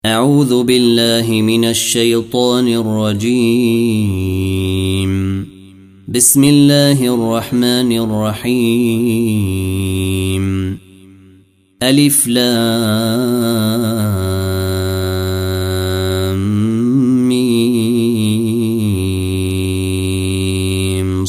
أعوذ بالله من الشيطان الرجيم. بسم الله الرحمن الرحيم. ألف لام ميم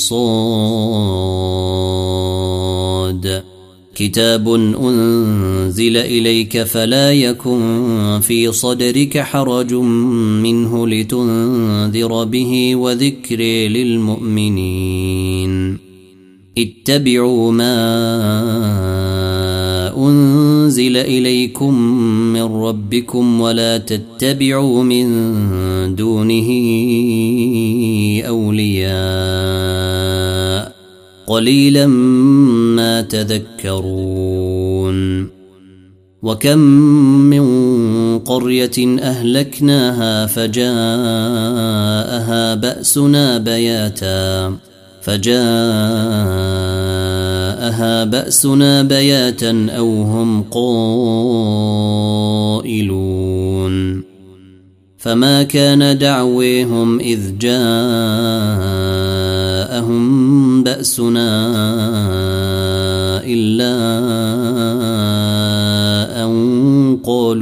صاد. كتاب أنزل إليك فلا يكن في صدرك حرج منه لتنذر به وذكر للمؤمنين. اتبعوا ما أنزل إليكم من ربكم ولا تتبعوا من دونه أولياء قليلا ما تذكرون. وكم من قرية أهلكناها فجاءها بأسنا بياتا أو هم قائلون. فما كان دعويهم إذ جاءهم بأسنا إلا أن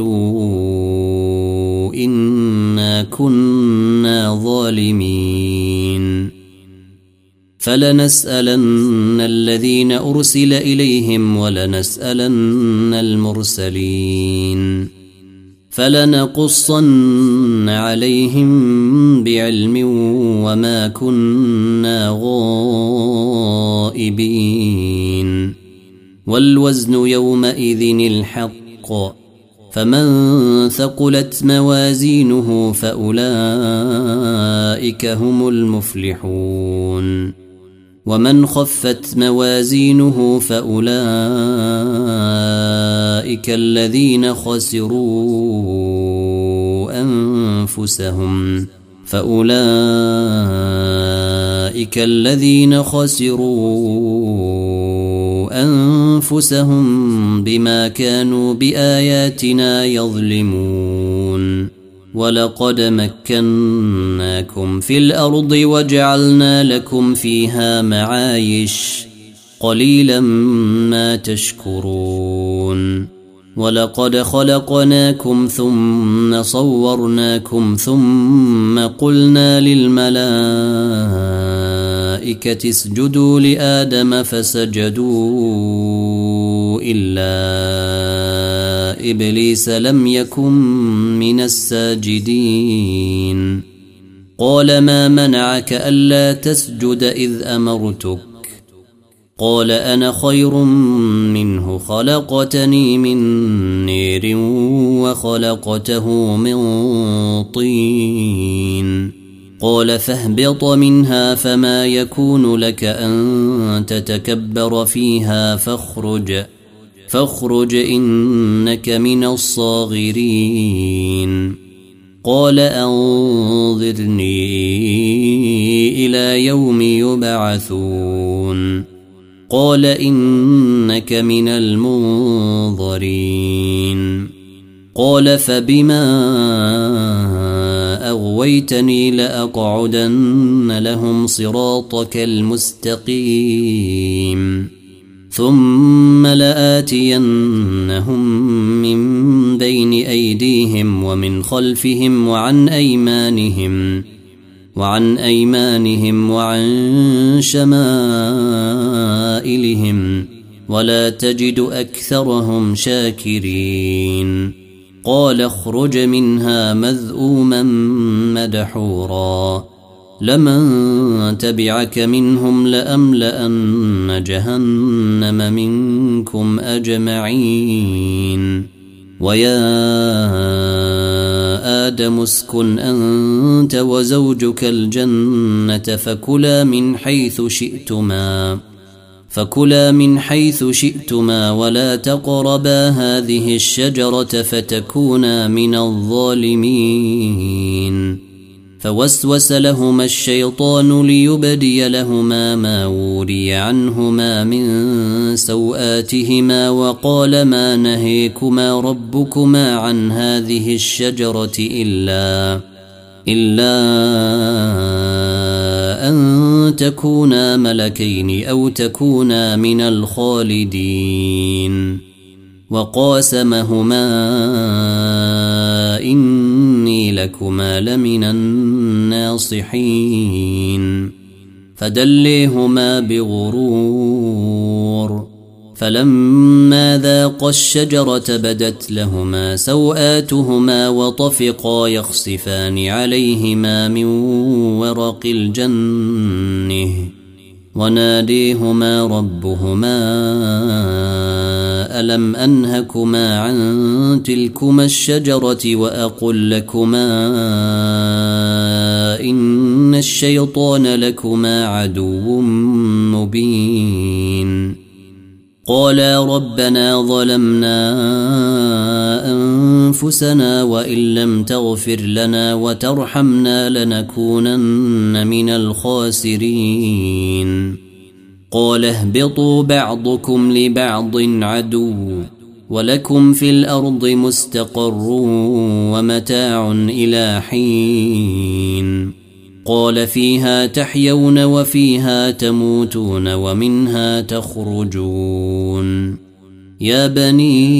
قالوا إنا كنا ظالمين. فلنسألن الذين أرسل إليهم ولنسألن المرسلين فلنقصن عليهم بعلم وما كنا غائبين. والوزن يومئذ الحق فمن ثقلت موازينه فأولئك هم المفلحون. ومن خفت موازينه فأولئك الذين خسروا أنفسهم بما كانوا بآياتنا يظلمون. ولقد مكناكم في الأرض وجعلنا لكم فيها معايش قليلا ما تشكرون. ولقد خلقناكم ثم صورناكم ثم قلنا للملائكة اسجدوا لآدم فسجدوا إلا إبليس لم يكن من الساجدين. قال ما منعك ألا تسجد إذ أمرتك؟ قال أنا خير منه خلقتني من نير وخلقته من طين. قال فاهبط منها فما يكون لك أن تتكبر فيها فاخرج إنك من الصاغرين. قال أنظرني إلى يوم يبعثون. قال إنك من المنظرين. قال فبما أغويتني لأقعدن لهم صراطك المستقيم ثم لآتينهم من بين أيديهم ومن خلفهم وعن أيمانهم وعن شمائلهم ولا تجد أكثرهم شاكرين. قال اخرج منها مذءوما مدحورا لمن تبعك منهم لأملأن جهنم منكم أجمعين. ويا آدم اسكن أنت وزوجك الجنة فكلا من حيث شئتما ولا تقربا هذه الشجرة فتكونا من الظالمين. فوسوس لهما الشيطان ليبدي لهما ما وري عنهما من سوآتهما وقال ما نهيكما ربكما عن هذه الشجرة إلا أن تكونا ملكين أو تكونا من الخالدين وقاسمهما إني لكما لمن الناصحين فدليهما بغرور فلما ذاقا الشجرة بدت لهما سوآتهما وطفقا يخصفان عليهما من ورق الجنة وناديهما ربهما ألم أنهكما عن تلكما الشجرة وأقل لكما إن الشيطان لكما عدو مبين قالا ربنا ظلمنا أنفسنا وإن لم تغفر لنا وترحمنا لنكونن من الخاسرين قال اهبطوا بعضكم لبعض عدو ولكم في الأرض مستقر ومتاع إلى حين قال فيها تحيون وفيها تموتون ومنها تخرجون يا بني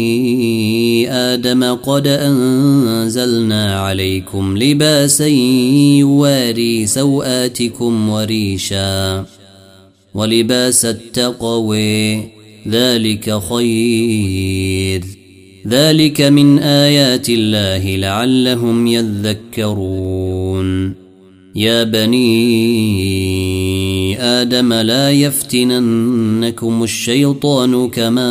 آدم قد أنزلنا عليكم لباسا يواري سوآتكم وريشا ولباس التقوى ذلك خير ذلك من آيات الله لعلهم يذكرون يا بني آدم لا يفتننكم الشيطان كما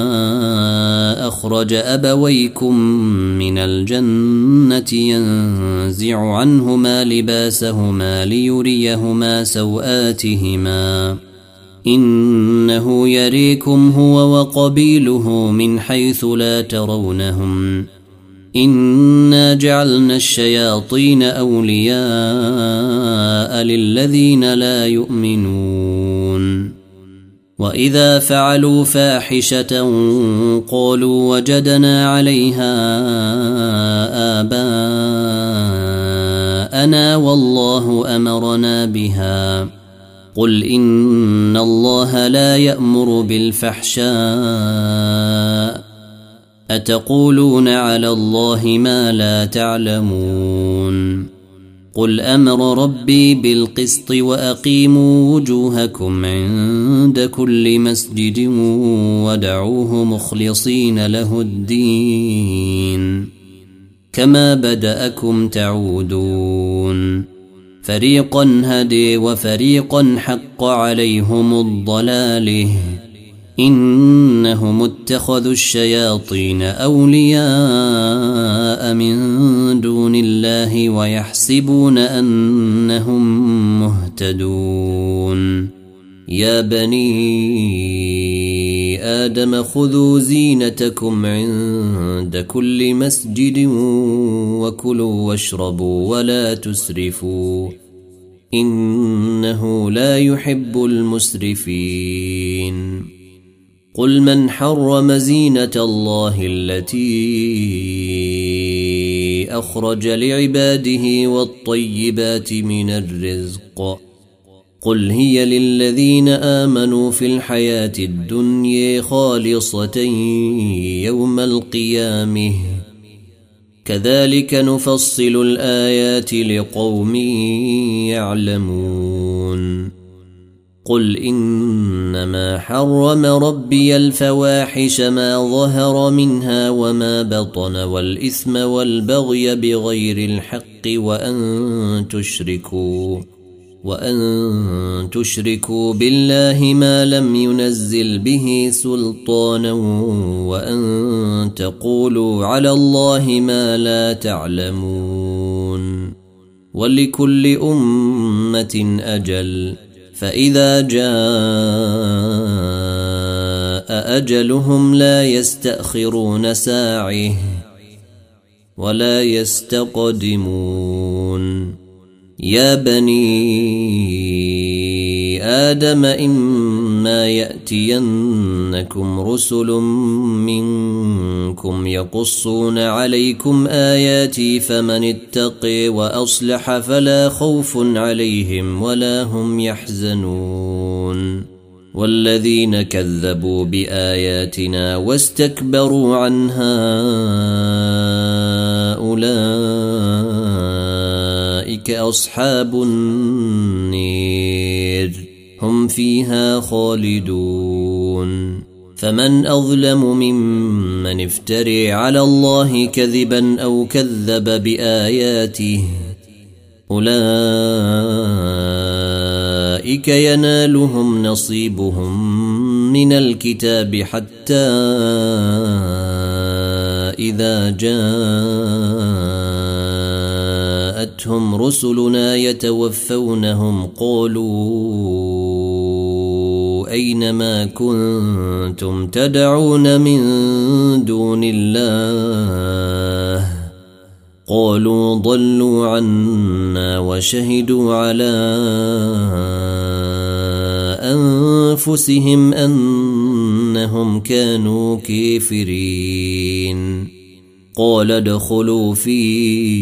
أخرج أبويكم من الجنة ينزع عنهما لباسهما ليريهما سوآتهما إنه يريكم هو وقبيله من حيث لا ترونهم إنا جعلنا الشياطين أولياء للذين لا يؤمنون وإذا فعلوا فاحشة قالوا وجدنا عليها آباءنا والله أمرنا بها قل إن الله لا يأمر بالفحشاء أتقولون على الله ما لا تعلمون قل أمر ربي بالقسط وأقيموا وجوهكم عند كل مسجد ودعوه مخلصين له الدين كما بدأكم تعودون فريقا هدي وفريقا حق عليهم الضلاله إنهم اتخذوا الشياطين أولياء من دون الله ويحسبون أنهم مهتدون يا بني آدم خذوا زينتكم عند كل مسجد وكلوا واشربوا ولا تسرفوا إنه لا يحب المسرفين قل من حرم زينة الله التي أخرج لعباده والطيبات من الرزق قل هي للذين آمنوا في الحياة الدنيا خالصة يوم القيامة كذلك نفصل الآيات لقوم يعلمون قل إنما حرم ربي الفواحش ما ظهر منها وما بطن والإثم والبغي بغير الحق وأن تشركوا بالله ما لم ينزل به سلطانا وأن تقولوا على الله ما لا تعلمون ولكل أمة أجل فإذا جاء أجلهم لا يستأخرون ساعة ولا يستقدمون يا بني آدم إما يأتينكم رسل منكم يقصون عليكم آياتي فمن اتقي وأصلح فلا خوف عليهم ولا هم يحزنون والذين كذبوا بآياتنا واستكبروا عنها أولئك أصحاب النير هم فيها خالدون فمن أظلم ممن افتري على الله كذبا أو كذب بآياته أولئك ينالهم نصيبهم من الكتاب حتى إذا جاءتهم رسلنا يتوفونهم قالوا أين ما كنتم تدعون من دون الله قالوا ضلوا عنا وشهدوا على أنفسهم أنهم كانوا كافرين قال ادخلوا في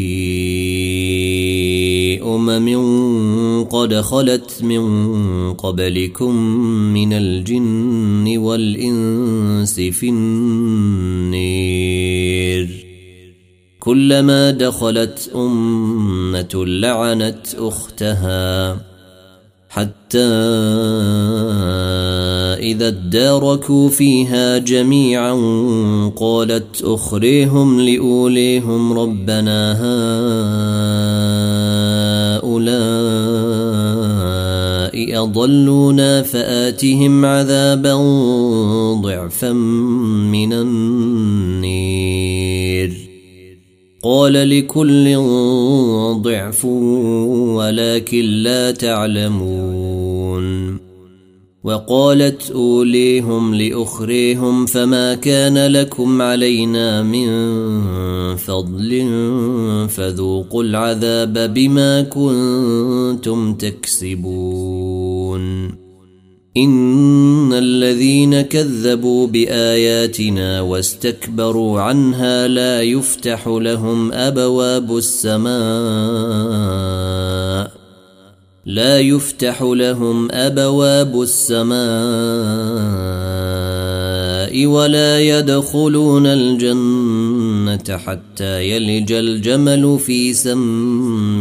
قد خلت من قبلكم من الجن والإنس في النير كلما دخلت أمة لعنت أختها حتى إذا اداركوا فيها جميعا قالت أخريهم لأوليهم ربنا هؤلاء أضلونا فآتهم عذابا ضعفا من النير قال لكل ضعف ولكن لا تعلمون وقالت أوليهم لأخريهم فما كان لكم علينا من فضل فذوقوا العذاب بما كنتم تكسبون إن الذين كذبوا بآياتنا واستكبروا عنها لا يفتح لهم أبواب السماء ولا يدخلون الجنة حتى يلج الجمل في سم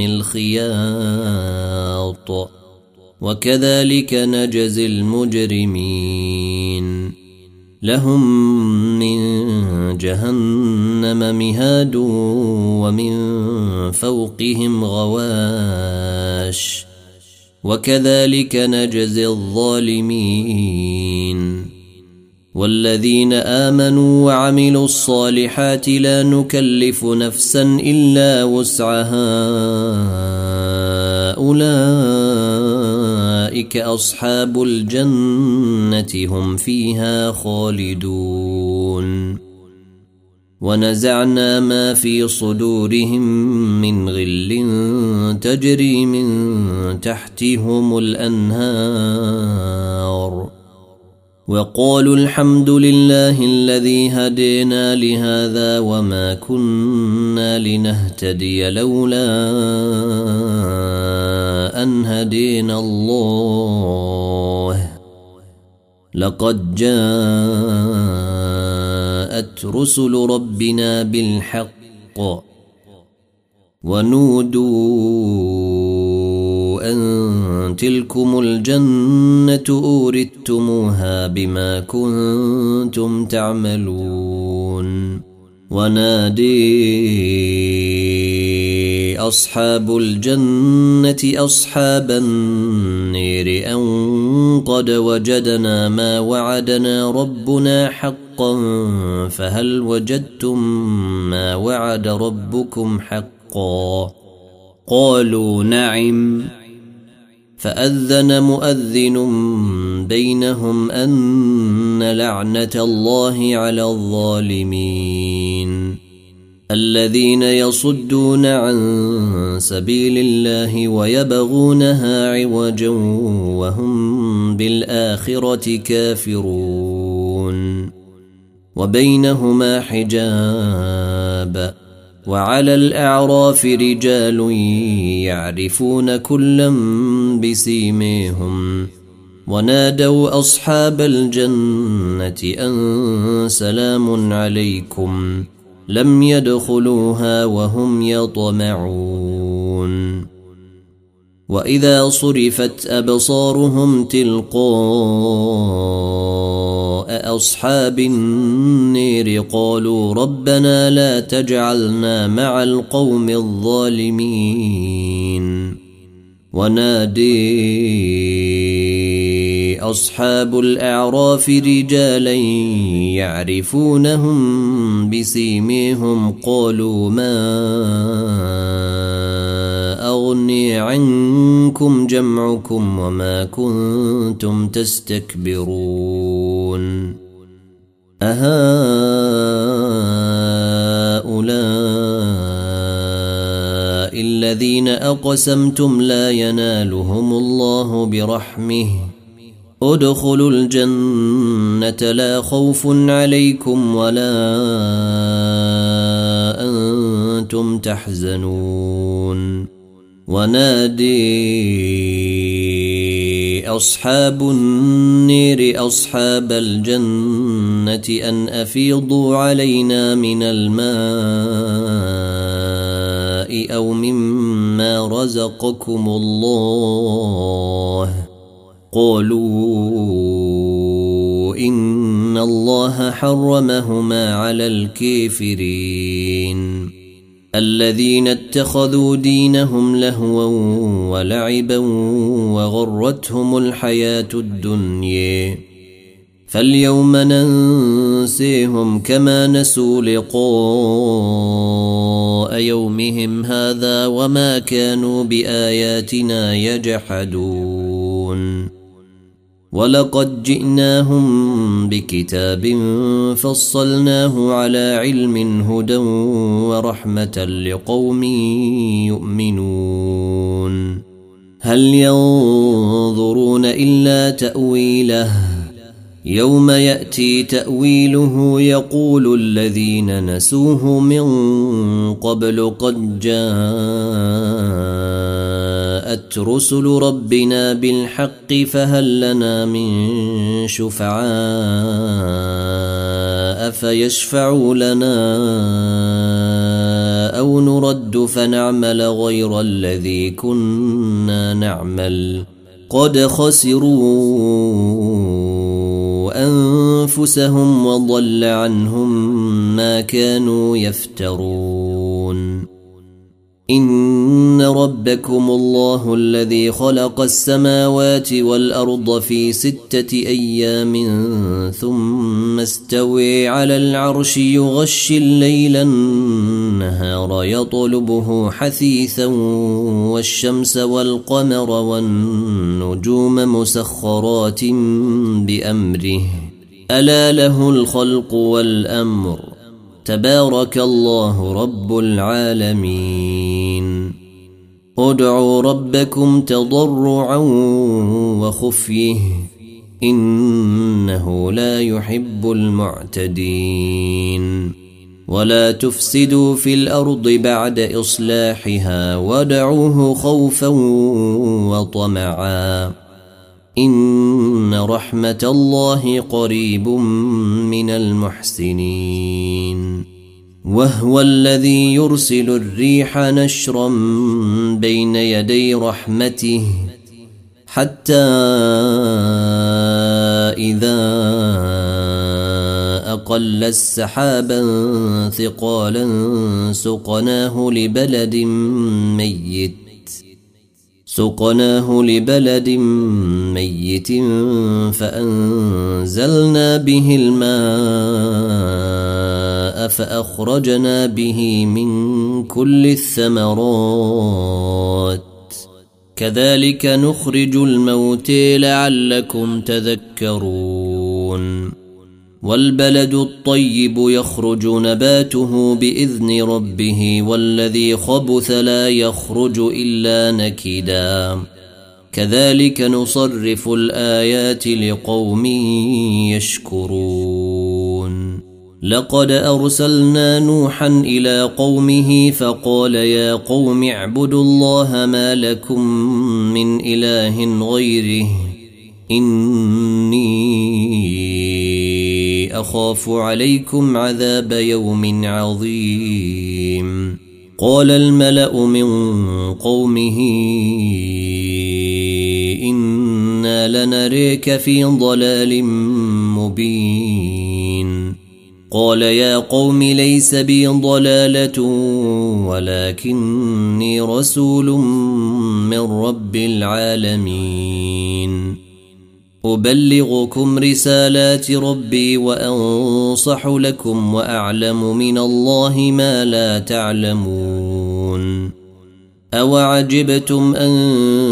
الخياط وكذلك نجزي المجرمين لهم من جهنم مهاد ومن فوقهم غواش وكذلك نجزي الظالمين والذين آمنوا وعملوا الصالحات لا نكلف نفسا إلا وسعها أولئك أصحاب الجنة هم فيها خالدون ونزعنا ما في صدورهم من غل تجري من تحتهم الأنهار وقالوا الحمد لله الذي هدينا لهذا وما كنا لنهتدي لولا أن هدينا الله لقد جاءت رسل ربنا بالحق ونودوا أن تلكم الجنة أورثتموها بما كنتم تعملون ونادي أصحاب الجنة أصحاب النير أن قد وجدنا ما وعدنا ربنا حقا فهل وجدتم ما وعد ربكم حقا قالوا نعم فأذن مؤذن بينهم أن لعنة الله على الظالمين الذين يصدون عن سبيل الله ويبغونها عوجا وهم بالآخرة كافرون وبينهما حجاب وعلى الأعراف رجال يعرفون كلا بسيميهم ونادوا أصحاب الجنة أن سلام عليكم لم يدخلوها وهم يطمعون وإذا صرفت أبصارهم تلقاء أصحاب النير قالوا ربنا لا تجعلنا مع القوم الظالمين ونادي أصحاب الأعراف رجالا يعرفونهم بسيميهم قالوا ما أغني عنكم جمعكم وما كنتم تستكبرون أهؤلاء الذين أقسمتم لا ينالهم الله برحمه ادخلوا الجنة لا خوف عليكم ولا أنتم تحزنون ونادي أصحاب النير أصحاب الجنة أن أفيضوا علينا من الماء أو مما رزقكم الله قالوا إن الله حرمهما على الكافرين الذين اتخذوا دينهم لهوا ولعبا وغرتهم الحياة الدنيا فاليوم ننسيهم كما نسوا لقاء يومهم هذا وما كانوا بآياتنا يجحدون ولقد جئناهم بكتاب فصلناه على علم هدى ورحمة لقوم يؤمنون هل ينظرون إلا تأويله يوم يأتي تأويله يقول الذين نسوه من قبل قد جاءت رسل ربنا بالحق فهل لنا من شفعاء فيشفعوا لنا أو نرد فنعمل غير الذي كنا نعمل قد خسروا أنفسهم وضل عنهم ما كانوا يفترون إن ربكم الله الذي خلق السماوات والأرض في 6 أيام ثم استوى على العرش يغشي الليل النهار يطلبه حثيثا والشمس والقمر والنجوم مسخرات بأمره ألا له الخلق والأمر تبارك الله رب العالمين ادعوا ربكم تضرعا وخفيه إنه لا يحب المعتدين ولا تفسدوا في الأرض بعد إصلاحها وادعوه خوفا وطمعا إن رحمة الله قريب من المحسنين وهو الذي يرسل الريح نشرا بين يدي رحمته حتى إذا أقل السحابا ثقالا سقناه لبلد ميت فأنزلنا به الماء فأخرجنا به من كل الثمرات كذلك نخرج الموتى لعلكم تذكرون والبلد الطيب يخرج نباته بإذن ربه والذي خبث لا يخرج إلا نكدا كذلك نصرف الآيات لقوم يشكرون لقد أرسلنا نوحا إلى قومه فقال يا قوم اعبدوا الله ما لكم من إله غيره إني أخاف عليكم عذاب يوم عظيم قال الملأ من قومه إنا لنريك في ضلال مبين قال يا قوم ليس بي ضلالة ولكني رسول من رب العالمين أبلغكم رسالات ربي وأنصح لكم وأعلم من الله ما لا تعلمون أوعجبتم أن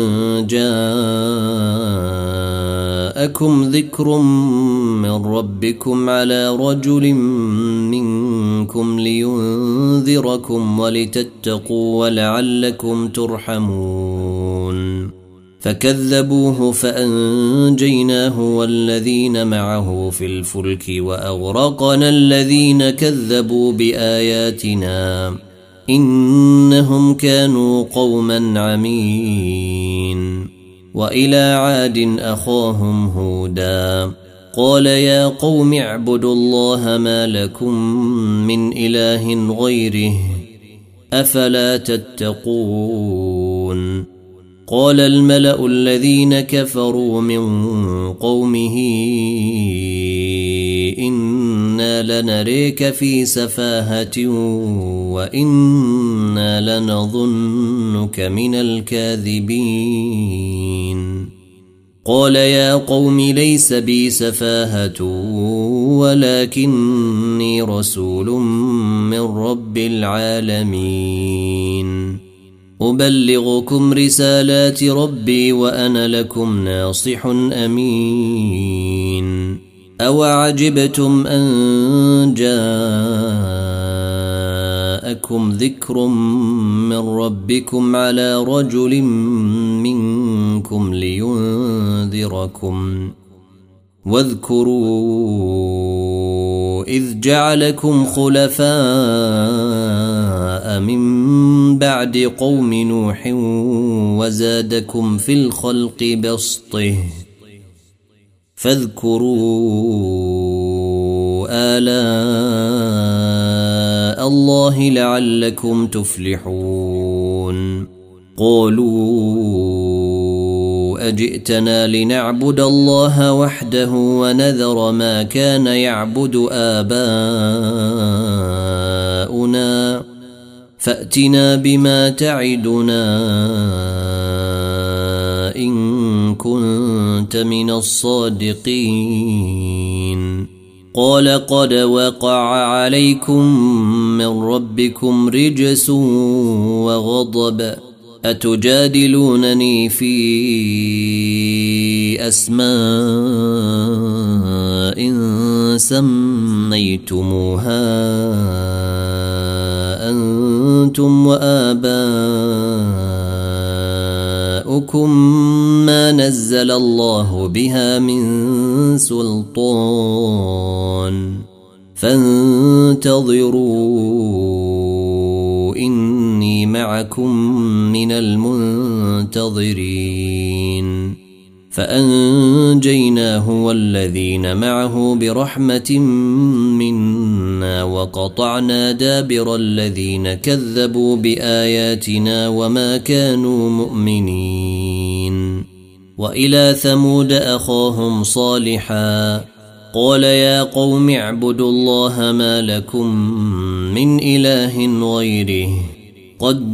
جاءكم ذكر من ربكم على رجل منكم لينذركم ولتتقوا ولعلكم ترحمون فكذبوه فأنجيناه والذين معه في الفلك وأغرقنا الذين كذبوا بآياتنا إنهم كانوا قوما عمين وإلى عاد أخاهم هودا قال يا قوم اعبدوا الله ما لكم من إله غيره أفلا تتقون قال الملأ الذين كفروا من قومه إنا لنريك في سفاهة وإنا لنظنك من الكاذبين قال يا قوم ليس بي سفاهة ولكني رسول من رب العالمين أبلغكم رسالات ربي وأنا لكم ناصح أمين أوعجبتم أن جاءكم ذكر من ربكم على رجل منكم لينذركم واذكروا إذ جعلكم خلفاء من بعد قوم نوح وزادكم في الخلق بسطه فاذكروا آلاء الله لعلكم تفلحون قالوا أجئتنا لنعبد الله وحده ونذر ما كان يعبد آباؤنا فأتنا بما تعدنا إن كنت من الصادقين قال قد وقع عليكم من ربكم رجس وغضب أتجادلونني في أسماء سميتموها أنتم وآباؤكم ما نزل الله بها من سلطان فانتظروا إني معكم من المنتظرين فأنجيناه والذين معه برحمة منا وقطعنا دابر الذين كذبوا بآياتنا وما كانوا مؤمنين وإلى ثمود أخاهم صالحا قال يا قوم اعبدوا الله ما لكم من إله غيره قد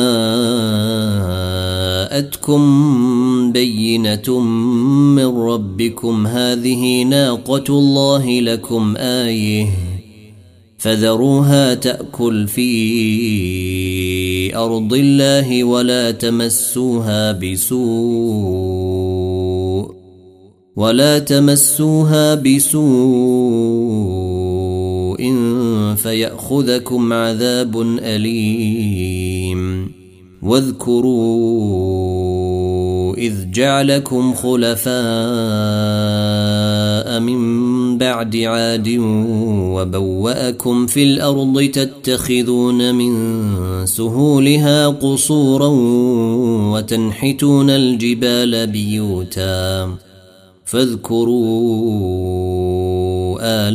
جاءتكم بينة من ربكم هذه ناقة الله لكم آية فذروها تأكل في أرض الله ولا تمسوها بسوء ولا تمسوها بسوء فيأخذكم عذاب أليم واذكروا إذ جعلكم خلفاء من بعد عاد وبوأكم في الأرض تتخذون من سهولها قصورا وتنحتون الجبال بيوتا فاذكروا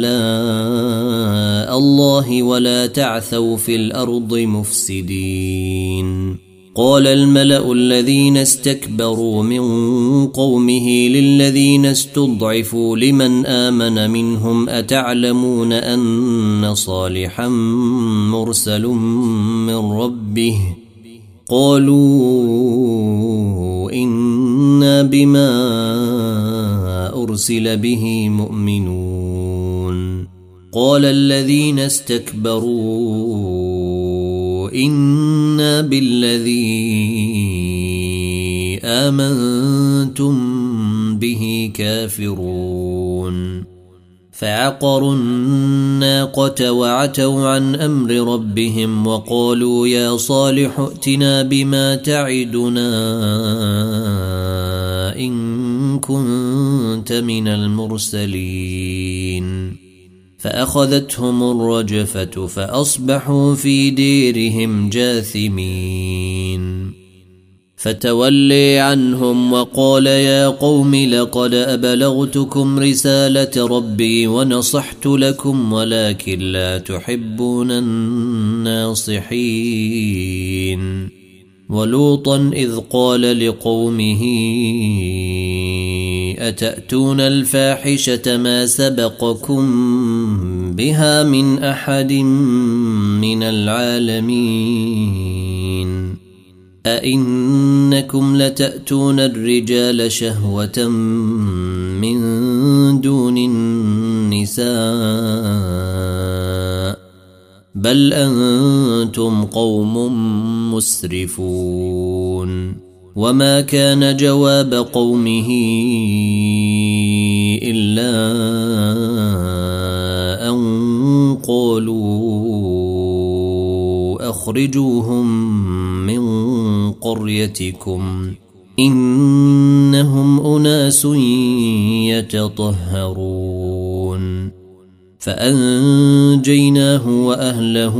آلاء الله ولا تعثوا في الأرض مفسدين. قال الملأ الذين استكبروا من قومه للذين استضعفوا لمن آمن منهم أتعلمون أن صالحا مرسل من ربه قالوا إنا بما أرسل به مؤمنون. قال الذين استكبروا إنا بالذي آمنتم به كافرون فعقروا الناقة وعتوا عن أمر ربهم وقالوا يا صالح ائتنا بما تعدنا إن كنت من المرسلين. فأخذتهم الرجفة فأصبحوا في ديرهم جاثمين. فتولي عنهم وقال يا قوم لقد أبلغتكم رسالة ربي ونصحت لكم ولكن لا تحبون الناصحين. ولوطا إذ قال لقومه أتأتون الفاحشة ما سبقكم بها من أحد من العالمين أئنكم لتأتون الرجال شهوة من دون النساء بل أنتم قوم مسرفون. وما كان جواب قومه إلا أن قالوا أخرجوهم من قريتكم إنهم أناس يتطهرون. فأنجيناه وأهله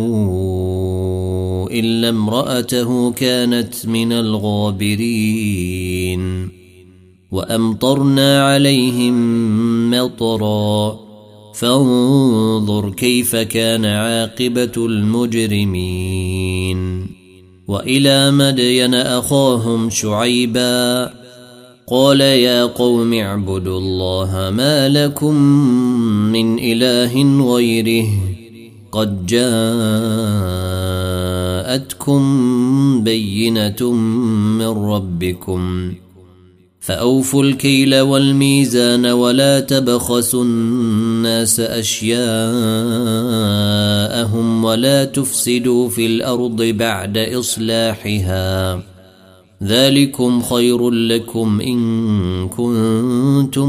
إلا امرأته كانت من الغابرين. وأمطرنا عليهم مطرا فانظر كيف كان عاقبة المجرمين. وإلى مدين أخاهم شعيبا قال يا قوم اعبدوا الله ما لكم من إله غيره قد جاءتكم بينة من ربكم فأوفوا الكيل والميزان ولا تبخسوا الناس أشياءهم ولا تفسدوا في الأرض بعد إصلاحها ذلكم خير لكم إن كنتم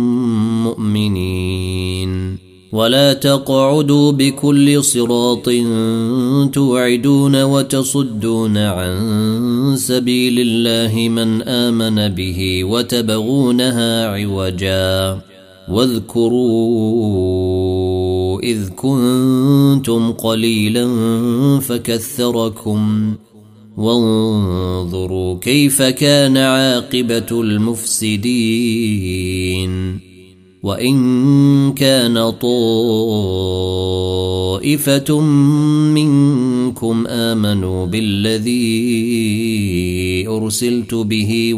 مؤمنين. ولا تقعدوا بكل صراط توعدون وتصدون عن سبيل الله من آمن به وتبغونها عوجا واذكروا إذ كنتم قليلا فكثركم وانظروا كيف كان عاقبة المفسدين. وإن كان طائفة منكم آمنوا بالذي أرسلت به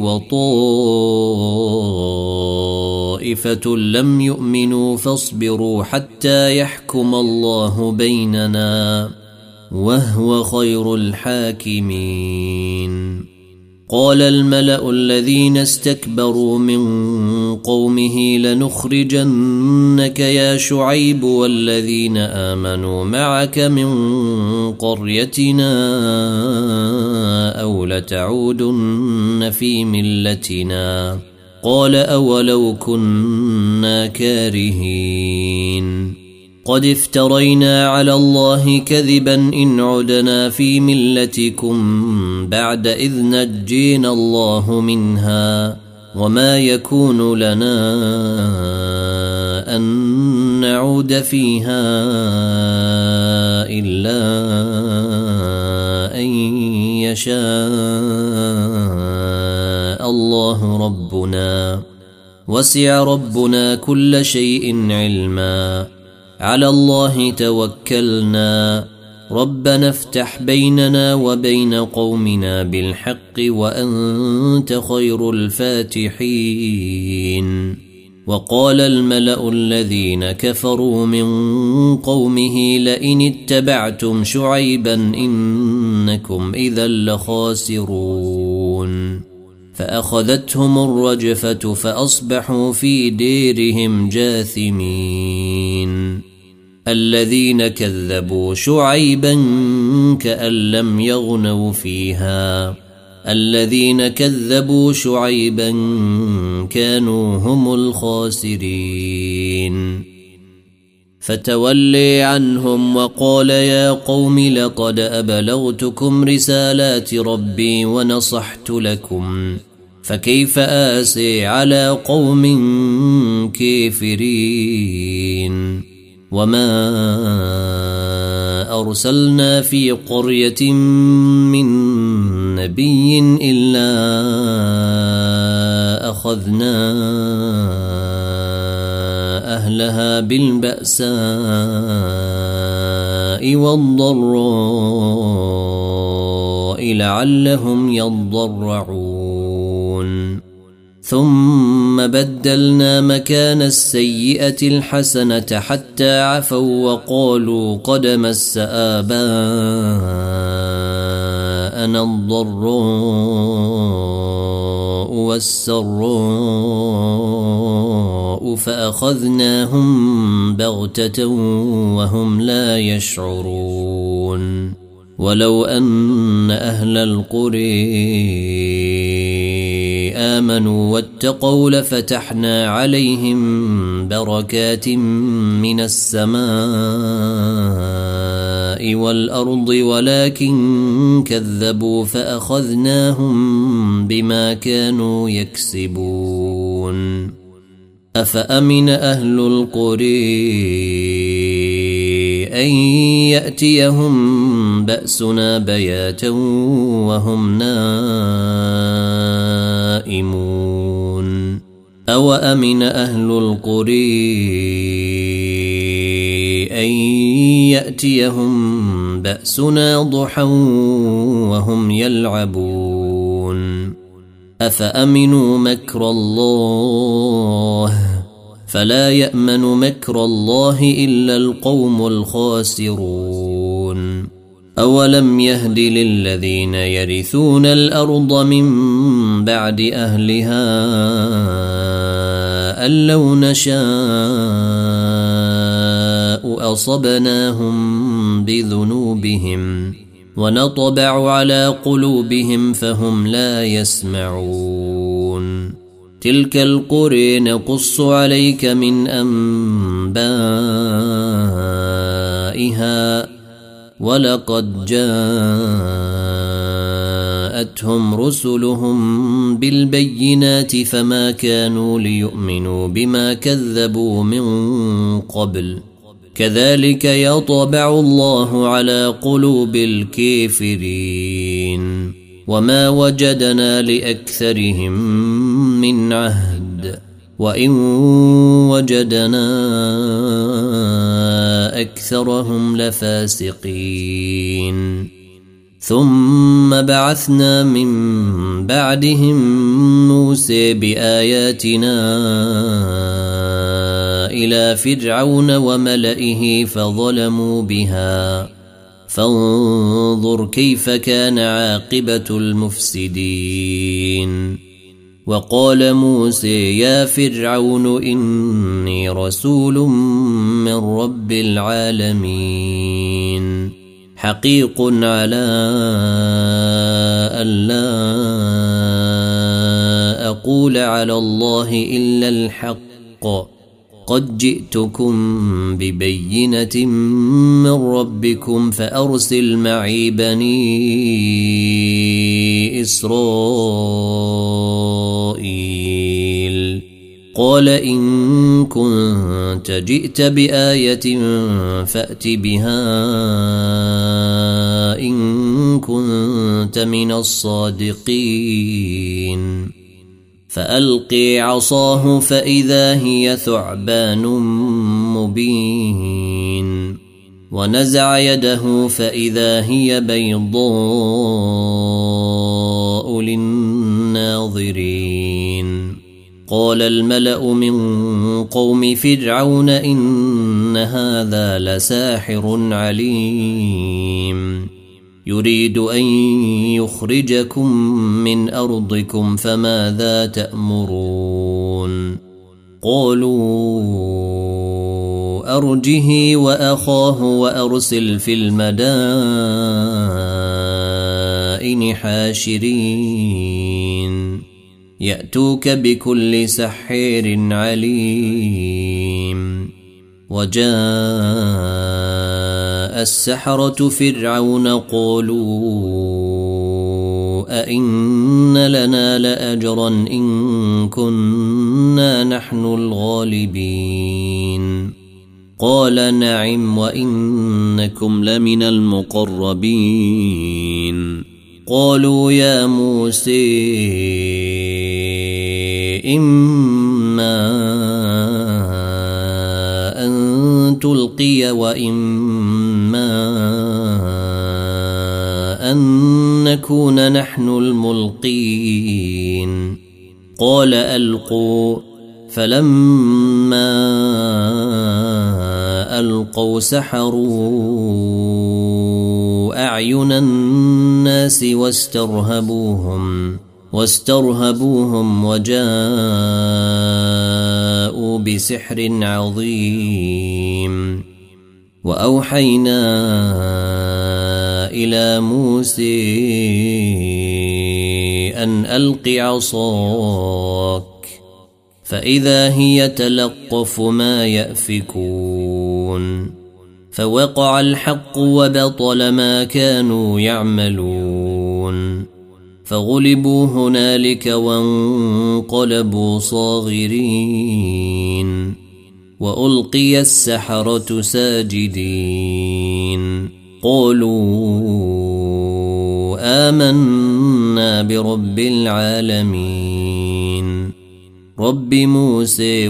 وطائفة لم يؤمنوا فاصبروا حتى يحكم الله بيننا وهو خير الحاكمين. قال الملأ الذين استكبروا من قومه لنخرجنك يا شعيب والذين آمنوا معك من قريتنا أو لتعودن في ملتنا فقال أولو كنا كارهين قد افترينا على الله كذبا إن عدنا في ملتكم بعد إذ نجينا الله منها وما يكون لنا أن نعود فيها إلا أن يشاء الله ربنا وسع ربنا كل شيء علما على الله توكلنا ربنا افتح بيننا وبين قومنا بالحق وأنت خير الفاتحين وقال الملأ الذين كفروا من قومه لئن اتبعتم شعيبا إنكم إذا لخاسرون فأخذتهم الرجفة فأصبحوا في ديرهم جاثمين الذين كذبوا شعيبا كأن لم يغنوا فيها الذين كذبوا شعيبا كانوا هم الخاسرين فتولي عنهم وقال يا قوم لقد أبلغتكم رسالات ربي ونصحت لكم فكيف آسي على قوم كافرين وما أرسلنا في قرية من نبي إلا أخذنا أهلها بالبأساء والضراء لعلهم يضرعون ثم بدلنا مكان السيئة الحسنة حتى عفوا وقالوا قد مس آباءنا الضراء والسراء فأخذناهم بغتة وهم لا يشعرون ولو أن أهل القرى آمنوا واتقوا لفتحنا عليهم بركات من السماء والأرض ولكن كذبوا فأخذناهم بما كانوا يكسبون أفأمن أهل القرى أن يأتيهم بأسنا بياتا وهم نائمون أوأمن أهل القرى أن يأتيهم بأسنا ضحى وهم يلعبون أفأمنوا مكر الله فلا يأمن مكر الله إلا القوم الخاسرون أولم يهد للذين يرثون الأرض من بعد أهلها أن لو نشاء أصبناهم بذنوبهم ونطبع على قلوبهم فهم لا يسمعون تلك القرى نقص عليك من أنبائها ولقد جاءتهم رسلهم بالبينات فما كانوا ليؤمنوا بما كذبوا من قبل كذلك يطبع الله على قلوب الكافرين وما وجدنا لأكثرهم من عهد وإن وجدنا أكثرهم لفاسقين ثم بعثنا من بعدهم موسى بآياتنا إلى فرعون وملئه فظلموا بها فانظر كيف كان عاقبة المفسدين وقال موسى يا فرعون إني رسول من رب العالمين حقيق على ألا أقول على الله إلا الحق قد جئتكم ببينة من ربكم فأرسل معي بني إسرائيل قال إن كنت جئت بآية فأت بها إن كنت من الصادقين فألقي عصاه فإذا هي ثعبان مبين ونزع يده فإذا هي بيضاء للناظرين قال الملأ من قوم فرعون إن هذا لساحر عليم يريد أن يخرجكم من أرضكم فماذا تأمرون قالوا أرجه وأخاه وأرسل في المدائن حاشرين يأتوك بكل سحير عليم وجاء السحرة فرعون قالوا أئن لنا لأجرا إن كنا نحن الغالبين قال نعم وإنكم لمن المقربين قالوا يا موسى إما أن تلقي وإما أن نكون نحن الملقين قال ألقوا فلما ألقوا سحروا أعين الناس واسترهبوهم وجاءوا بسحر عظيم وأوحينا إلى موسى أن ألق عصاك فإذا هي تلقف ما يأفكون فوقع الحق وبطل ما كانوا يعملون فغلبوا هنالك وانقلبوا صاغرين وألقي السحرة ساجدين قالوا آمنا برب العالمين رب موسى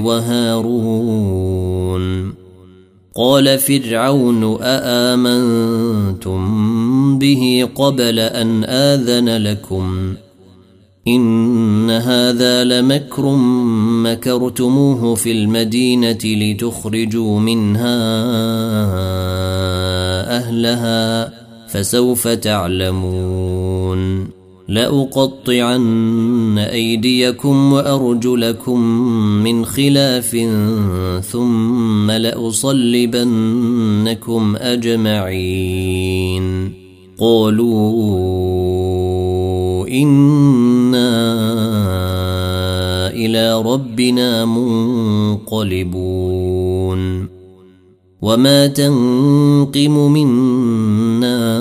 وهارون قال فرعون أآمنتم به قبل أن آذن لكم إن هذا لمكر مكرتموه في المدينة لتخرجوا منها أهلها فسوف تعلمون لأقطعن أيديكم وأرجلكم من خلاف ثم لأصلبنكم أجمعين قالوا إنا إلى ربنا منقلبون وما تنقم منا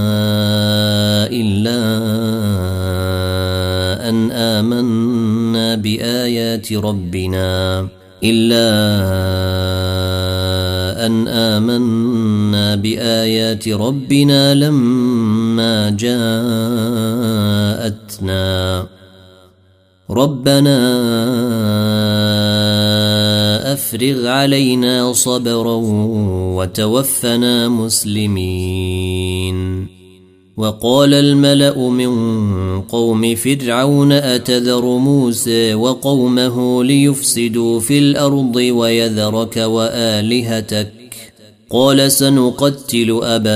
إلا أن آمنا بآيات ربنا لما جاءتنا ربنا أفرغ علينا صبرا وتوفنا مسلمين وقال الملأ من قوم فرعون أتذر موسى وقومه ليفسدوا في الأرض ويذرك وآلهتك قال سنقتل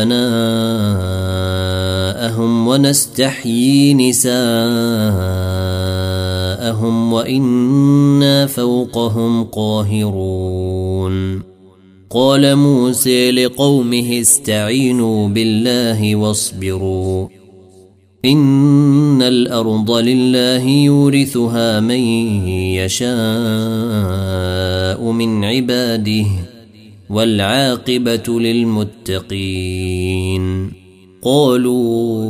أبناءهم ونستحيي نساءهم وإنا فوقهم قاهرون قال موسى لقومه استعينوا بالله واصبروا إن الأرض لله يورثها من يشاء من عباده والعاقبة للمتقين. قالوا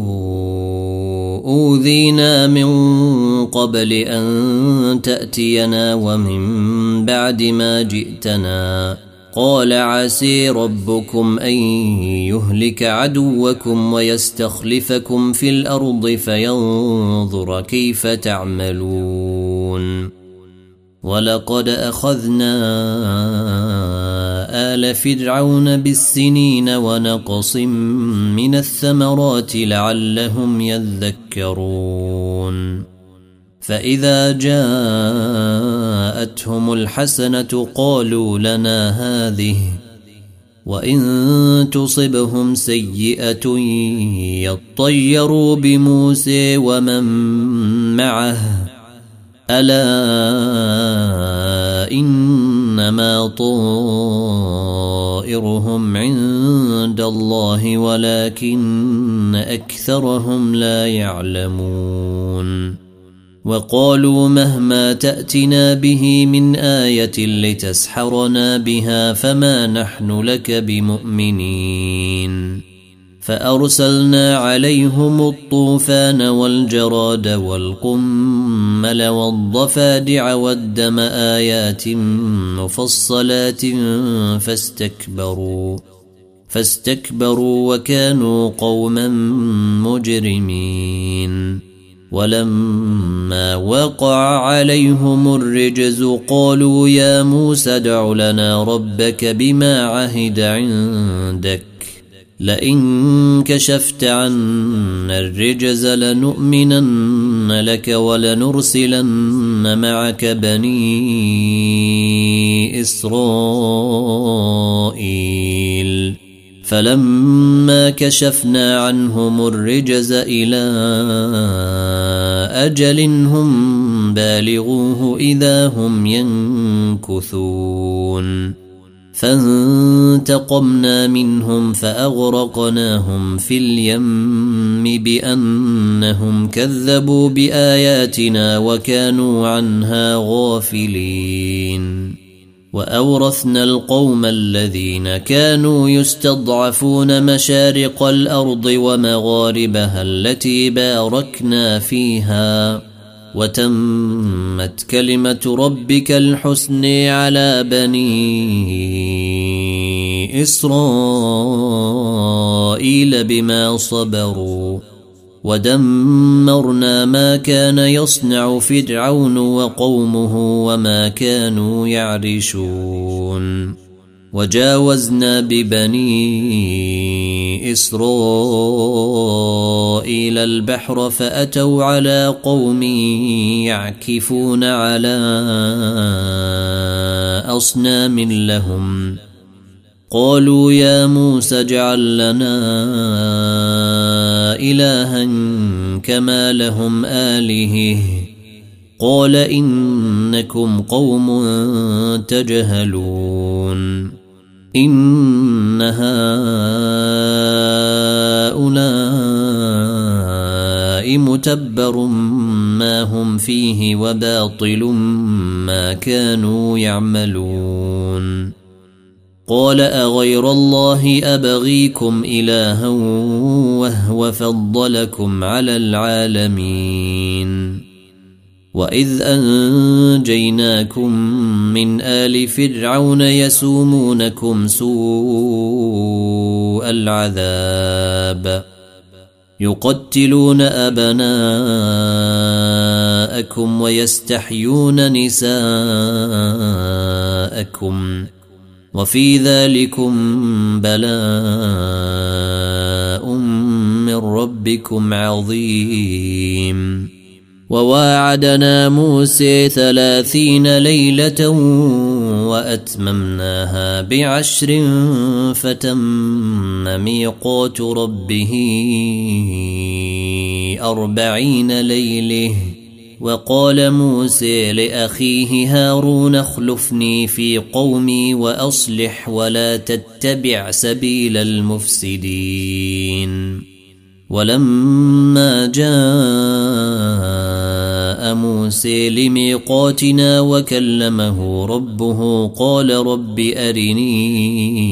أوذينا من قبل أن تأتينا ومن بعد ما جئتنا. قال عسى ربكم أن يهلك عدوكم ويستخلفكم في الأرض فينظر كيف تعملون. ولقد أخذنا آل فرعون بالسنين ونقص من الثمرات لعلهم يذكرون. فإذا جاءتهم الحسنة قالوا لنا هذه وإن تصبهم سيئة يطيروا بموسى ومن معه ألا إنما طائرهم عند الله ولكن أكثرهم لا يعلمون. وقالوا مهما تأتنا به من آية لتسحرنا بها فما نحن لك بمؤمنين. فأرسلنا عليهم الطوفان والجراد والقمل والضفادع والدم آيات مفصلات فاستكبروا وكانوا قوما مجرمين. ولما وقع عليهم الرجز قالوا يا موسى ادع لنا ربك بما عهد عندك لئن كشفت عنا الرجز لنؤمنن لك ولنرسلن معك بني إسرائيل. فلما كشفنا عنهم الرجز إلى أجل هم بالغوه إذا هم ينكثون. فانتقمنا منهم فأغرقناهم في اليم بأنهم كذبوا بآياتنا وكانوا عنها غافلين. وأورثنا القوم الذين كانوا يستضعفون مشارق الأرض ومغاربها التي باركنا فيها وتمت كلمة ربك الحسن على بني إسرائيل بما صبروا ودمرنا ما كان يصنع فرعون وقومه وما كانوا يعرشون. وجاوزنا ببني إسرائيل البحر فأتوا على قوم يعكفون على أصنام لهم. قالوا يا موسى اجعل لنا إلها كما لهم آلهة. قال إنكم قوم تجهلون. إن هؤلاء متبر ما هم فيه وباطل ما كانوا يعملون. قال أغير الله أبغيكم إلها وهو فضلكم على العالمين. وإذ أنجيناكم من آل فرعون يسومونكم سوء العذاب يقتلون أبناءكم ويستحيون نساءكم وفي ذلكم بلاء من ربكم عظيم. وواعدنا موسى 30 ليلة وأتممناها ب10 فتم ميقات ربه 40 ليلة. وقال موسى لأخيه هارون اخلفني في قومي وأصلح ولا تتبع سبيل المفسدين. ولما جاء موسى لميقاتنا وكلمه ربه قال رب أرني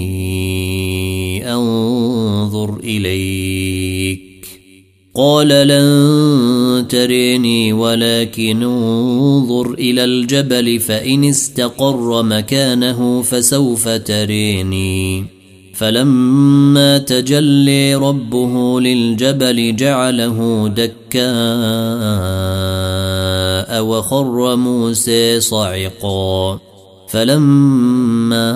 أنظر إليك قال لن تريني ولكن انظر إلى الجبل فإن استقر مكانه فسوف تريني فلما تجلي ربه للجبل جعله دكاء وخر موسى صعقا فلما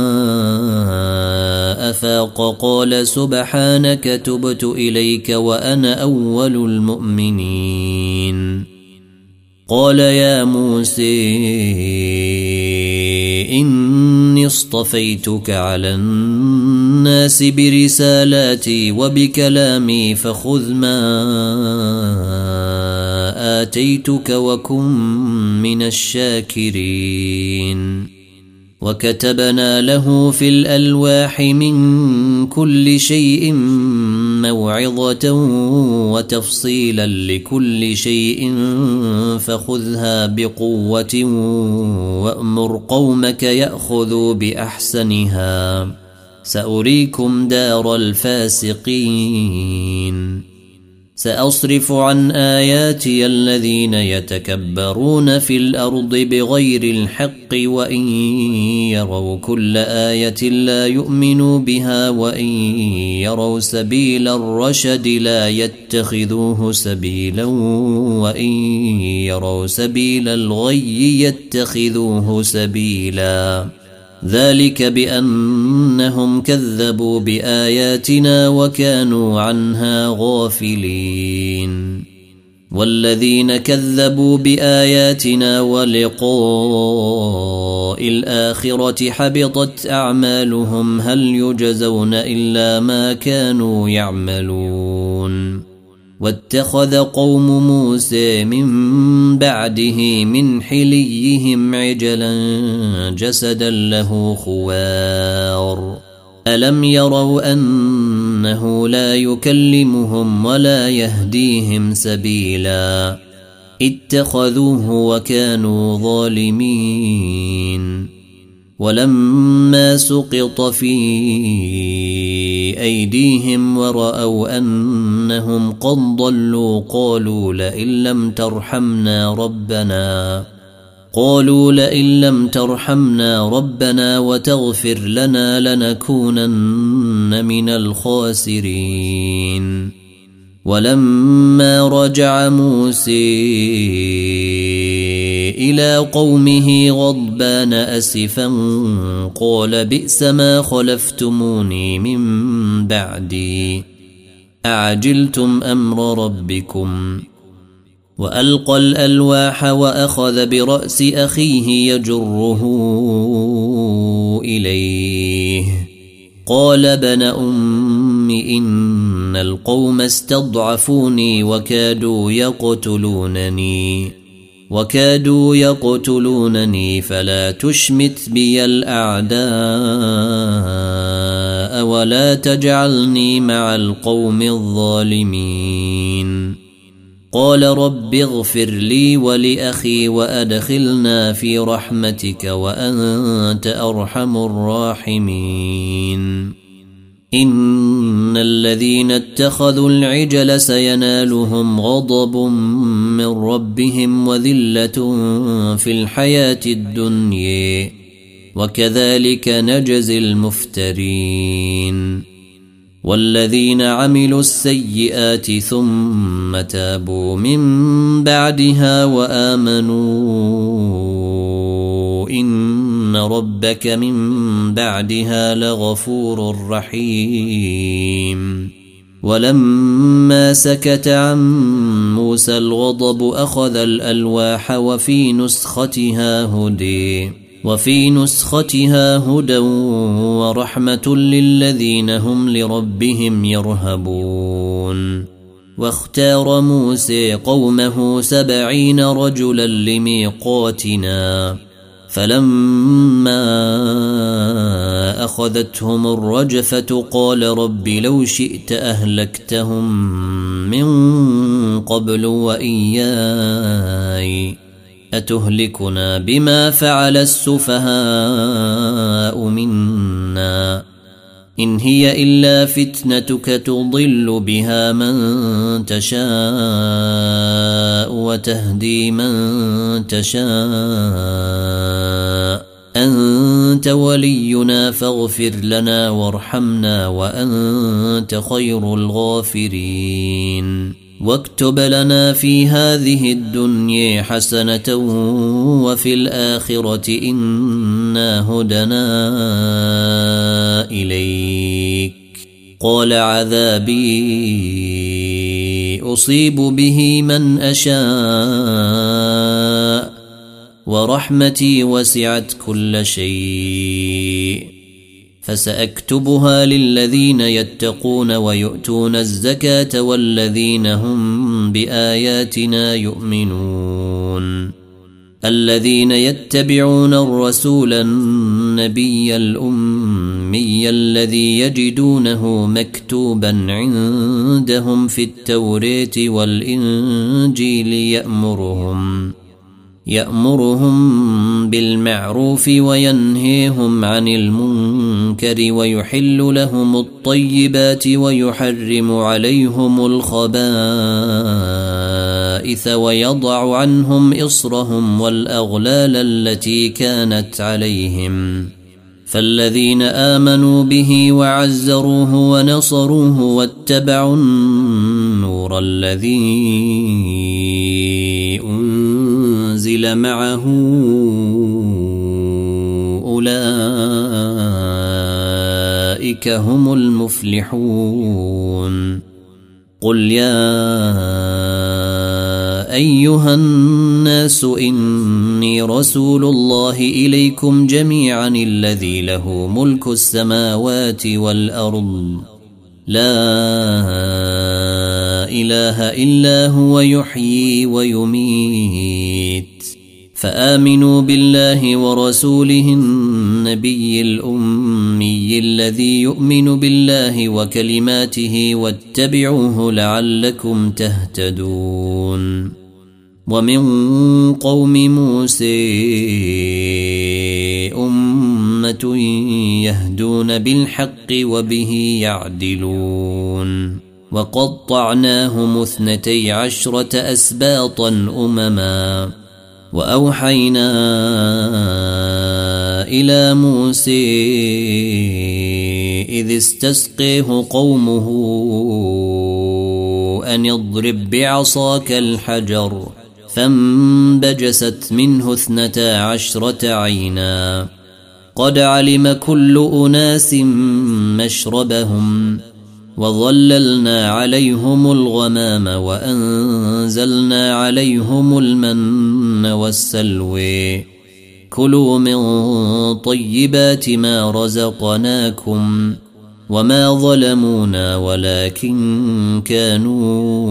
أفاق قال سبحانك تبت إليك وأنا أول المؤمنين قال يا موسى إني اصطفيتك على الناس برسالاتي وبكلامي فخذ ما آتيتك وكن من الشاكرين وكتبنا له في الألواح من كل شيء موعظة وتفصيلا لكل شيء فخذها بقوة وأمر قومك يأخذوا بأحسنها سأريكم دار الفاسقين سأصرف عن آياتي الذين يتكبرون في الأرض بغير الحق وإن يروا كل آية لا يؤمنوا بها وإن يروا سبيل الرشد لا يتخذوه سبيلا وإن يروا سبيل الغي يتخذوه سبيلا ذلك بأنهم كذبوا بآياتنا وكانوا عنها غافلين والذين كذبوا بآياتنا ولقاء الآخرة حبطت أعمالهم هل يجزون إلا ما كانوا يعملون واتخذ قوم موسى من بعده من حليهم عجلا جسدا له خوار ألم يروا أنه لا يكلمهم ولا يهديهم سبيلا اتخذوه وكانوا ظالمين ولما سقط في أيديهم ورأوا أنهم قد ضلوا قالوا لئن لم ترحمنا ربنا وتغفر لنا لنكونن من الخاسرين ولما رجع موسى إلى قومه غضبان أسفا قال بئس ما خلفتموني من بعدي أعجلتم أمر ربكم وألقى الألواح وأخذ برأس أخيه يجره إليه قال ابن أم إن القوم استضعفوني وكادوا يقتلونني فلا تشمت بي الأعداء ولا تجعلني مع القوم الظالمين قال رب اغفر لي ولأخي وأدخلنا في رحمتك وأنت أرحم الراحمين إن الذين اتخذوا العجل سينالهم غضب من ربهم وذلة في الحياة الدنيا وكذلك نجزي المفترين والذين عملوا السيئات ثم تابوا من بعدها وآمنوا إن ربك من بعدها لغفور رحيم ولما سكت عن موسى الغضب أخذ الألواح وفي نسختها هدى ورحمة للذين هم لربهم يرهبون واختار موسى قومه 70 رجلا لميقاتنا فلما أخذتهم الرجفة قال رب لو شئت أهلكتهم من قبل وإياي أتهلكنا بما فعل السفهاء منا إن هي إلا فتنتك تضل بها من تشاء وتهدي من تشاء أنت ولينا فاغفر لنا وارحمنا وأنت خير الغافرين واكتب لنا في هذه الدنيا حسنة وفي الآخرة إنا هدنا إليك قال عذابي أصيب به من أشاء ورحمتي وسعت كل شيء فسأكتبها للذين يتقون ويؤتون الزكاة والذين هم بآياتنا يؤمنون الذين يتبعون الرسول النبي الأمي الذي يجدونه مكتوبا عندهم في التوراة والإنجيل يأمرهم بالمعروف وينهيهم عن المنكر ويحل لهم الطيبات ويحرم عليهم الخبائث ويضع عنهم إصرهم والأغلال التي كانت عليهم فالذين آمنوا به وعزروه ونصروه واتبعوا النور الذي أنزل معه أولئك هم المفلحون قل يا أيها الناس إني رسول الله إليكم جميعا الذي له ملك السماوات والأرض لا إله إلا هو يحيي ويميت فآمنوا بالله ورسوله النبي الأمي الذي يؤمن بالله وكلماته واتبعوه لعلكم تهتدون ومن قوم موسى أمة يهدون بالحق وبه يعدلون وقطعناهم 12 أسباطا أمما وأوحينا إلى موسى إذ استسقيه قومه أن اضرب بعصاك الحجر فانبجست منه 12 عينا قد علم كل أناس مشربهم وظللنا عليهم الغمام وأنزلنا عليهم المن والسلوى كلوا من طيبات ما رزقناكم وما ظلمونا ولكن كانوا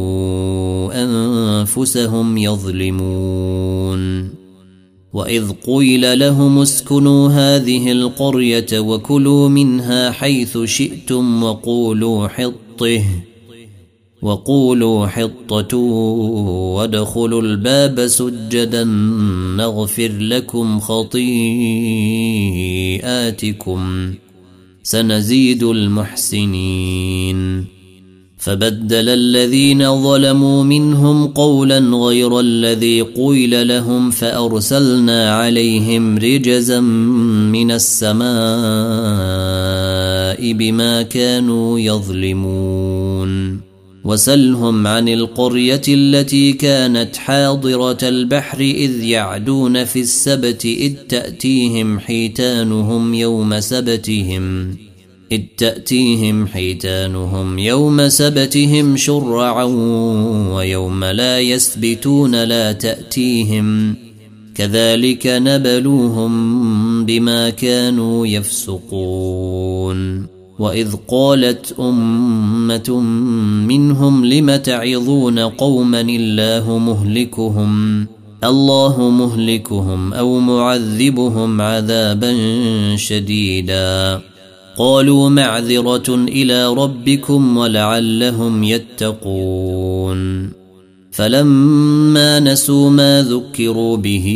أنفسهم يظلمون وإذ قيل لهم اسكنوا هذه القرية وكلوا منها حيث شئتم وقولوا حطة وادخلوا الباب سجدا نغفر لكم خطيئاتكم سنزيد المحسنين فبدل الذين ظلموا منهم قولا غير الذي قيل لهم فأرسلنا عليهم رجزا من السماء بما كانوا يظلمون وسلهم عن القرية التي كانت حاضرة البحر إذ يعدون في السبت إذ تأتيهم حيتانهم يوم سبتهم شرعا ويوم لا يسبتون لا تأتيهم كذلك نبلوهم بما كانوا يفسقون وإذ قالت أمة منهم لم تعظون قوما الله مهلكهم الله مهلكهم أو معذبهم عذابا شديدا. قالوا معذرة إلى ربكم ولعلهم يتقون. فلما نسوا ما ذكروا به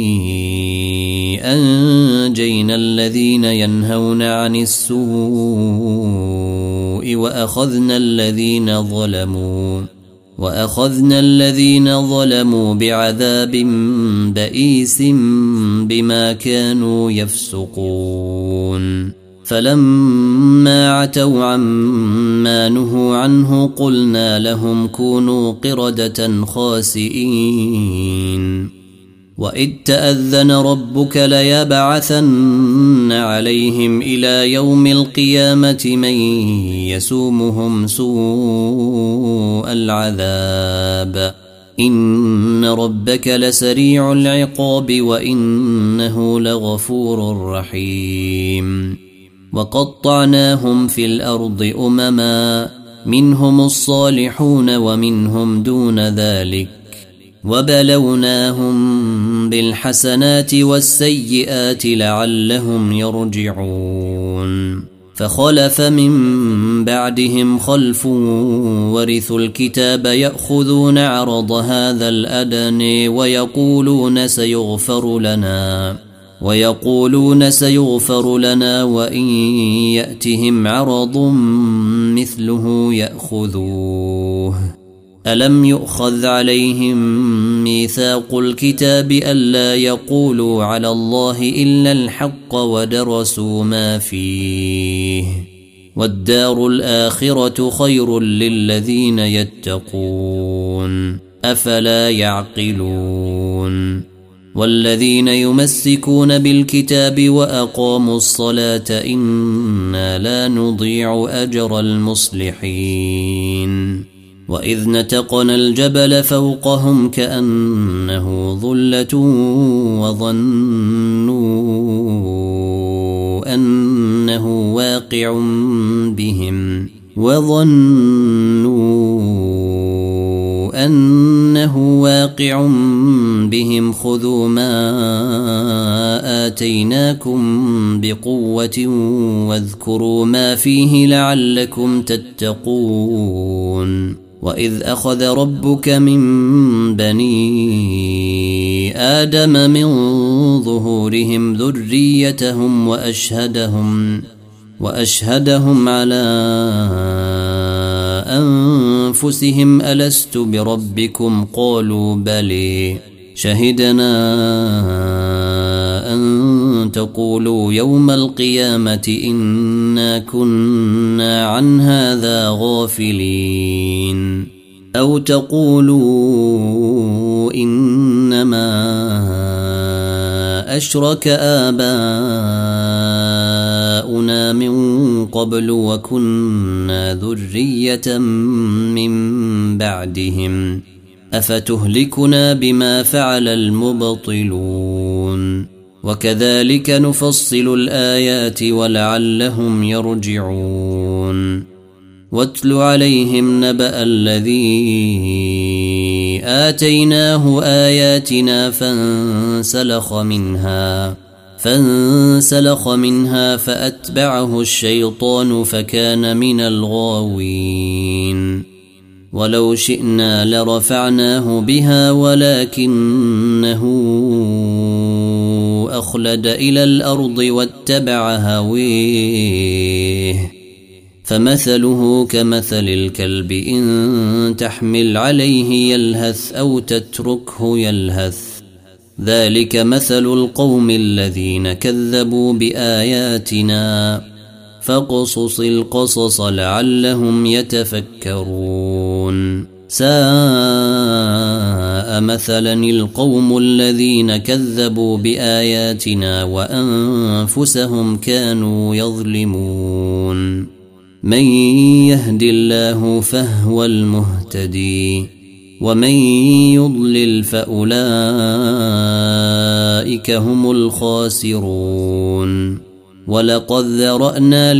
أنجينا الذين ينهون عن السوء وأخذنا الذين ظلموا بعذاب بئيس بما كانوا يفسقون. فلما عتوا عما نهوا عنه قلنا لهم كونوا قردة خاسئين. وإذ تأذن ربك ليبعثن عليهم إلى يوم القيامة من يسومهم سوء العذاب إن ربك لسريع العقاب وإنه لغفور رحيم. وقطعناهم في الأرض أمما منهم الصالحون ومنهم دون ذلك وبلوناهم بالحسنات والسيئات لعلهم يرجعون. فخلف من بعدهم خلف ورثوا الكتاب يأخذون عرض هذا الأدنى ويقولون سيغفر لنا وإن يأتهم عرض مثله يأخذوه. ألم يؤخذ عليهم ميثاق الكتاب ألا يقولوا على الله إلا الحق ودرسوا ما فيه والدار الآخرة خير للذين يتقون أفلا يعقلون. والذين يمسكون بالكتاب وأقاموا الصلاة إنا لا نضيع أجر المصلحين. وإذ نتقنا الجبل فوقهم كأنه ظلة وظنوا أنه واقع بهم خذوا ما آتيناكم بقوة واذكروا ما فيه لعلكم تتقون. وإذ أخذ ربك من بني آدم من ظهورهم ذريتهم وأشهدهم على أنفسهم ألست بربكم قالوا بلى شهدنا أن تقولوا يوم القيامة إنا كنا عن هذا غافلين أو تقولوا إنما أشرك آباؤنا من قبل وكنا ذرية من بعدهم أفتهلكنا بما فعل المبطلون. وكذلك نفصل الآيات ولعلهم يرجعون. واتل عليهم نبأ الذي آتيناه آياتنا فانسلخ منها فأتبعه الشيطان فكان من الغاوين. ولو شئنا لرفعناه بها ولكنه أخلد إلى الأرض واتبع هويه فمثله كمثل الكلب إن تحمل عليه يلهث أو تتركه يلهث ذلك مثل القوم الذين كذبوا بآياتنا فاقصص القصص لعلهم يتفكرون. ساء مثلا القوم الذين كذبوا بآياتنا وأنفسهم كانوا يظلمون. من يهد الله فهو المهتدي ومن يضلل فأولئك هم الخاسرون. ولقد ذرأنا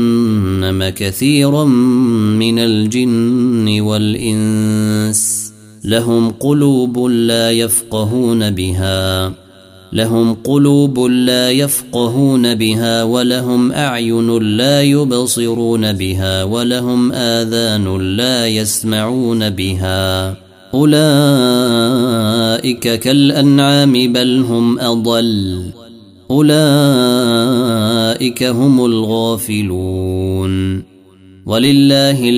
لجهنم كثيرا من الجن والإنس لهم قلوب لا يفقهون بها ولهم أعين لا يبصرون بها ولهم آذان لا يسمعون بها أولئك كالأنعام بل هم أضل أولئك هم الغافلون ولله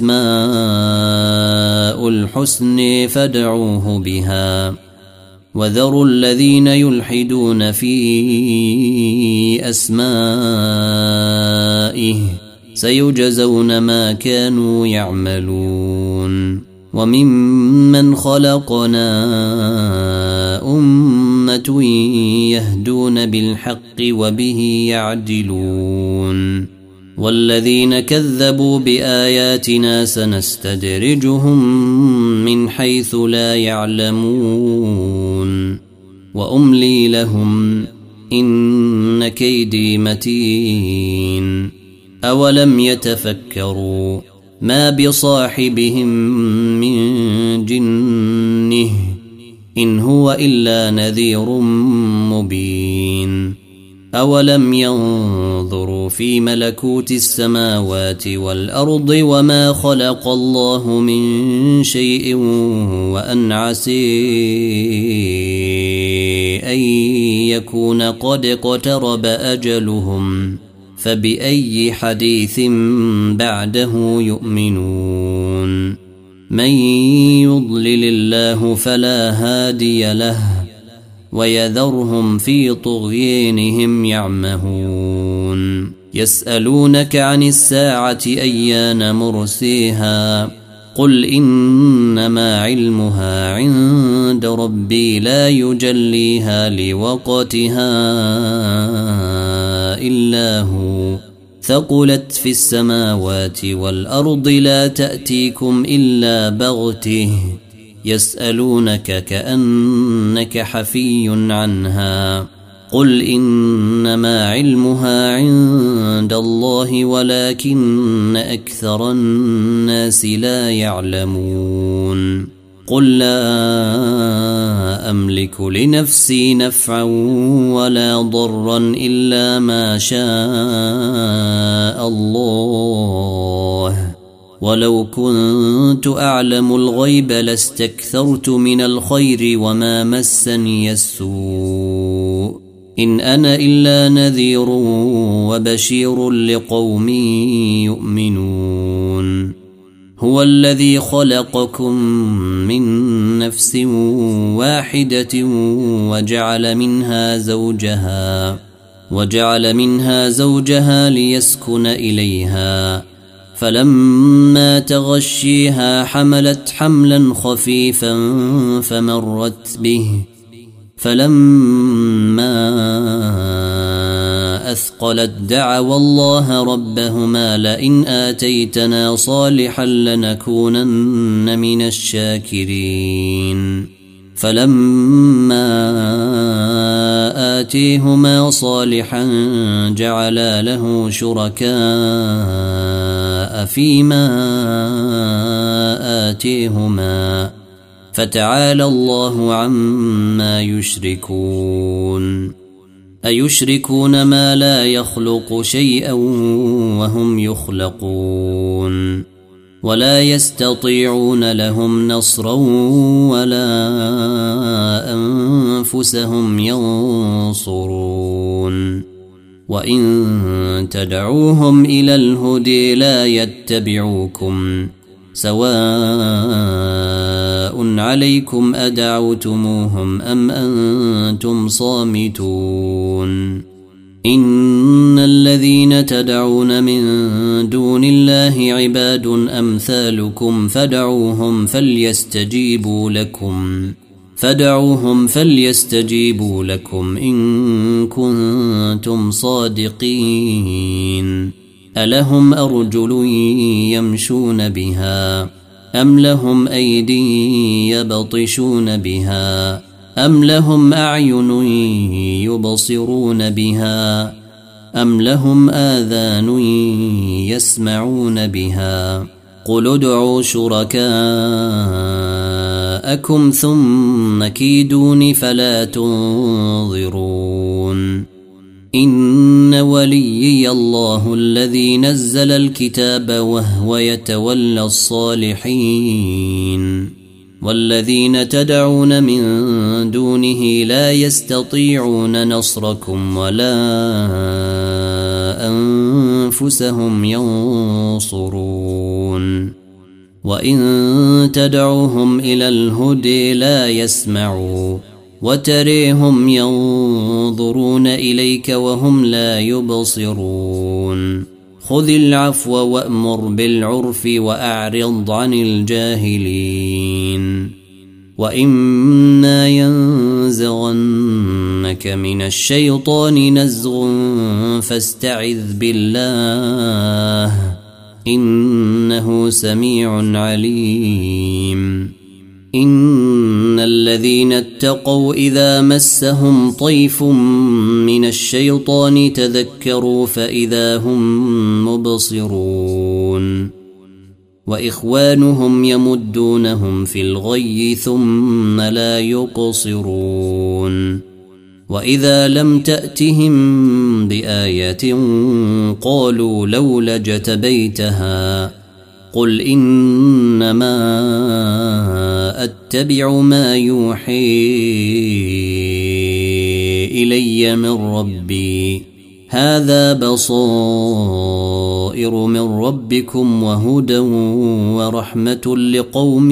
الأسماء الحسن فادعوه بها وذروا الذين يلحدون في أسمائه سيجزون ما كانوا يعملون وممن خلقنا أمة يهدون بالحق وبه يعدلون والذين كذبوا بآياتنا سنستدرجهم من حيث لا يعلمون وأملي لهم إن كيدي متين أولم يتفكروا ما بصاحبهم من جنه إن هو إلا نذير مبين أولم ينظروا في ملكوت السماوات والأرض وما خلق الله من شيء وأن عسى أن يكون قد اقترب أجلهم فبأي حديث بعده يؤمنون من يضلل الله فلا هادي له ويذرهم في طغيانهم يعمهون يسألونك عن الساعة أيان مرسيها قل إنما علمها عند ربي لا يجليها لوقتها إلا هو ثقلت في السماوات والأرض لا تأتيكم إلا بغته يسألونك كأنك حفي عنها قل إنما علمها عند الله ولكن أكثر الناس لا يعلمون قل لا أملك لنفسي نفعا ولا ضرا إلا ما شاء الله ولو كنت أعلم الغيب لاستكثرت من الخير وما مسني السوء إن أنا إلا نذير وبشير لقوم يؤمنون هو الذي خلقكم من نفس واحدة وجعل منها زوجها ليسكن إليها فلما تغشيها حملت حملا خفيفا فمرت به فلما أثقلت دعوا الله ربهما لئن آتيتنا صالحا لنكونن من الشاكرين فلما آتيهما صالحا جعلا له شركاء فيما آتيهما فتعالى الله عما يشركون أيشركون ما لا يخلق شيئا وهم يخلقون ولا يستطيعون لهم نصرا ولا أنفسهم ينصرون وإن تدعوهم إلى الهدى لا يتبعوكم سواء عليكم أدعوتموهم أم أنتم صامتون إن الذين تدعون من دون الله عباد أمثالكم فدعوهم فليستجيبوا لكم إن كنتم صادقين ألهم أرجل يمشون بها أم لهم أيدي يبطشون بها أم لهم أعين يبصرون بها أم لهم آذان يسمعون بها قل ادعوا شركاءكم جاءكم ثم كيدون فلا تنظرون إن وليي الله الذي نزل الكتاب وهو يتولى الصالحين والذين تدعون من دونه لا يستطيعون نصركم ولا أنفسهم ينصرون وإن تدعوهم إلى الهدى لا يسمعوا وتريهم ينظرون إليك وهم لا يبصرون خذ العفو وأمر بالعرف وأعرض عن الجاهلين وإما ينزغنك من الشيطان نزغ فاستعذ بالله إنه سميع عليم إن الذين اتقوا إذا مسهم طيف من الشيطان تذكروا فإذا هم مبصرون وإخوانهم يمدونهم في الغي ثم لا يقصرون وإذا لم تأتهم بآية قالوا لولا اجتبيتها قل إنما أتبع ما يوحي إلي من ربي هذا بصائر من ربكم وهدى ورحمة لقوم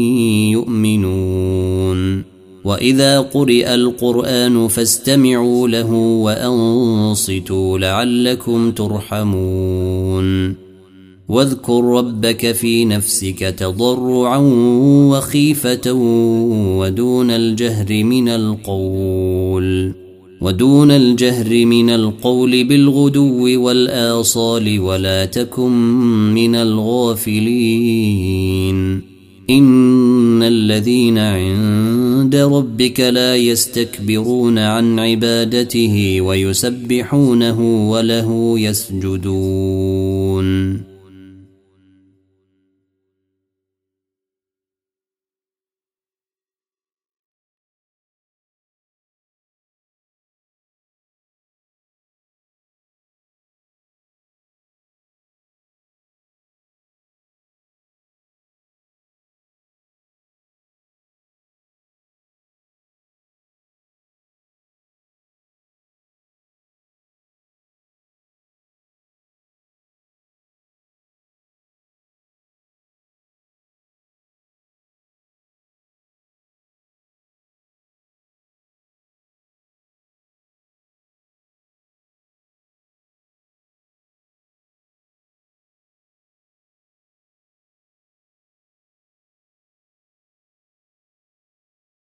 يؤمنون وإذا قرئ القرآن فاستمعوا له وأنصتوا لعلكم ترحمون واذكر ربك في نفسك تضرعا وخيفة ودون الجهر من القول بالغدو والآصال ولا تكن من الغافلين إن الذين عند ربك لا يستكبرون عن عبادته ويسبحونه وله يسجدون